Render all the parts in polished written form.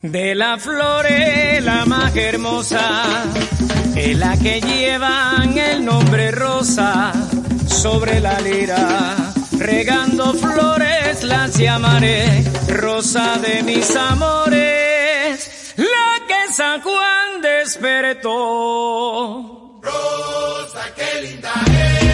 De las flores la más hermosa es la que llevan el nombre rosa. Sobre la lira regando flores las llamaré rosa de mis amores, la que San Juan despertó. Rosa, qué linda eres.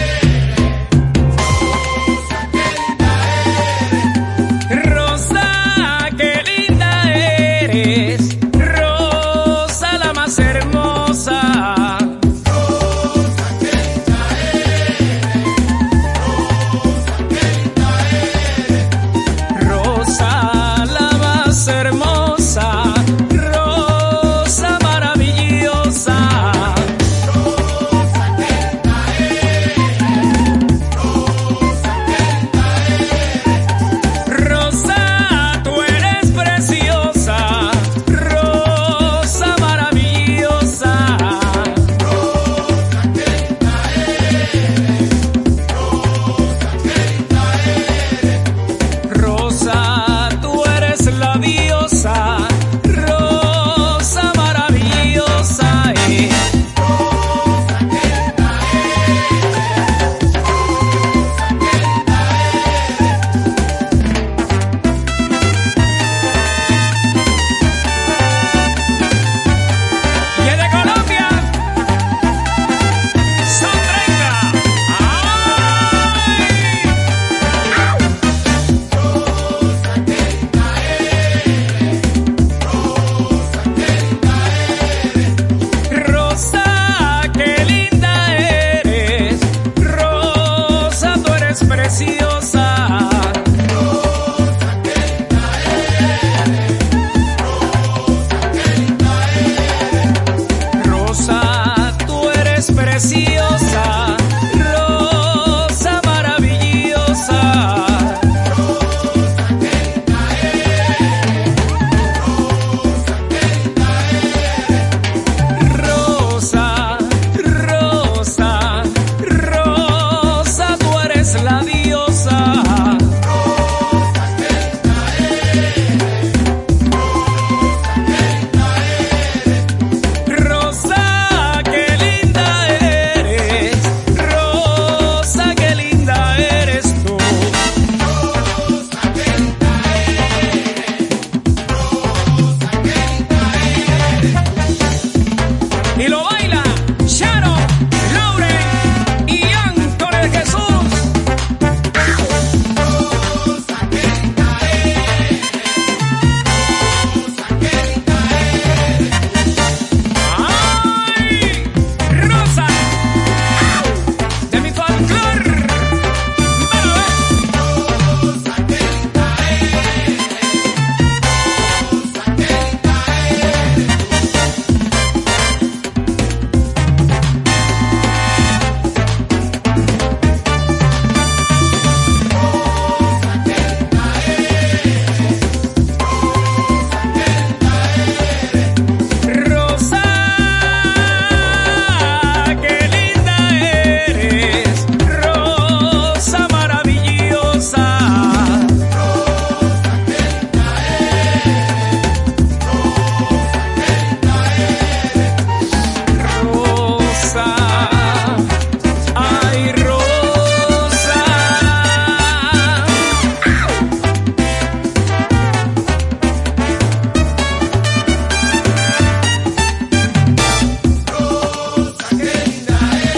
Preciosa, rosa maravillosa. Rosa, rosa, rosa, tú eres la diosa. Y lo baila Sharon, Lauren y Ian con el Jesús. Rosa, qué linda eres. Rosa, qué linda eres. ¡Ay! Rosa, de mi folclor. Rosa, qué linda eres. Rosa, qué linda eres.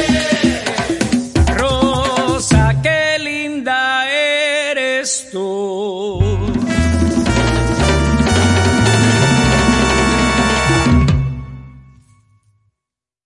Qué linda eres tú.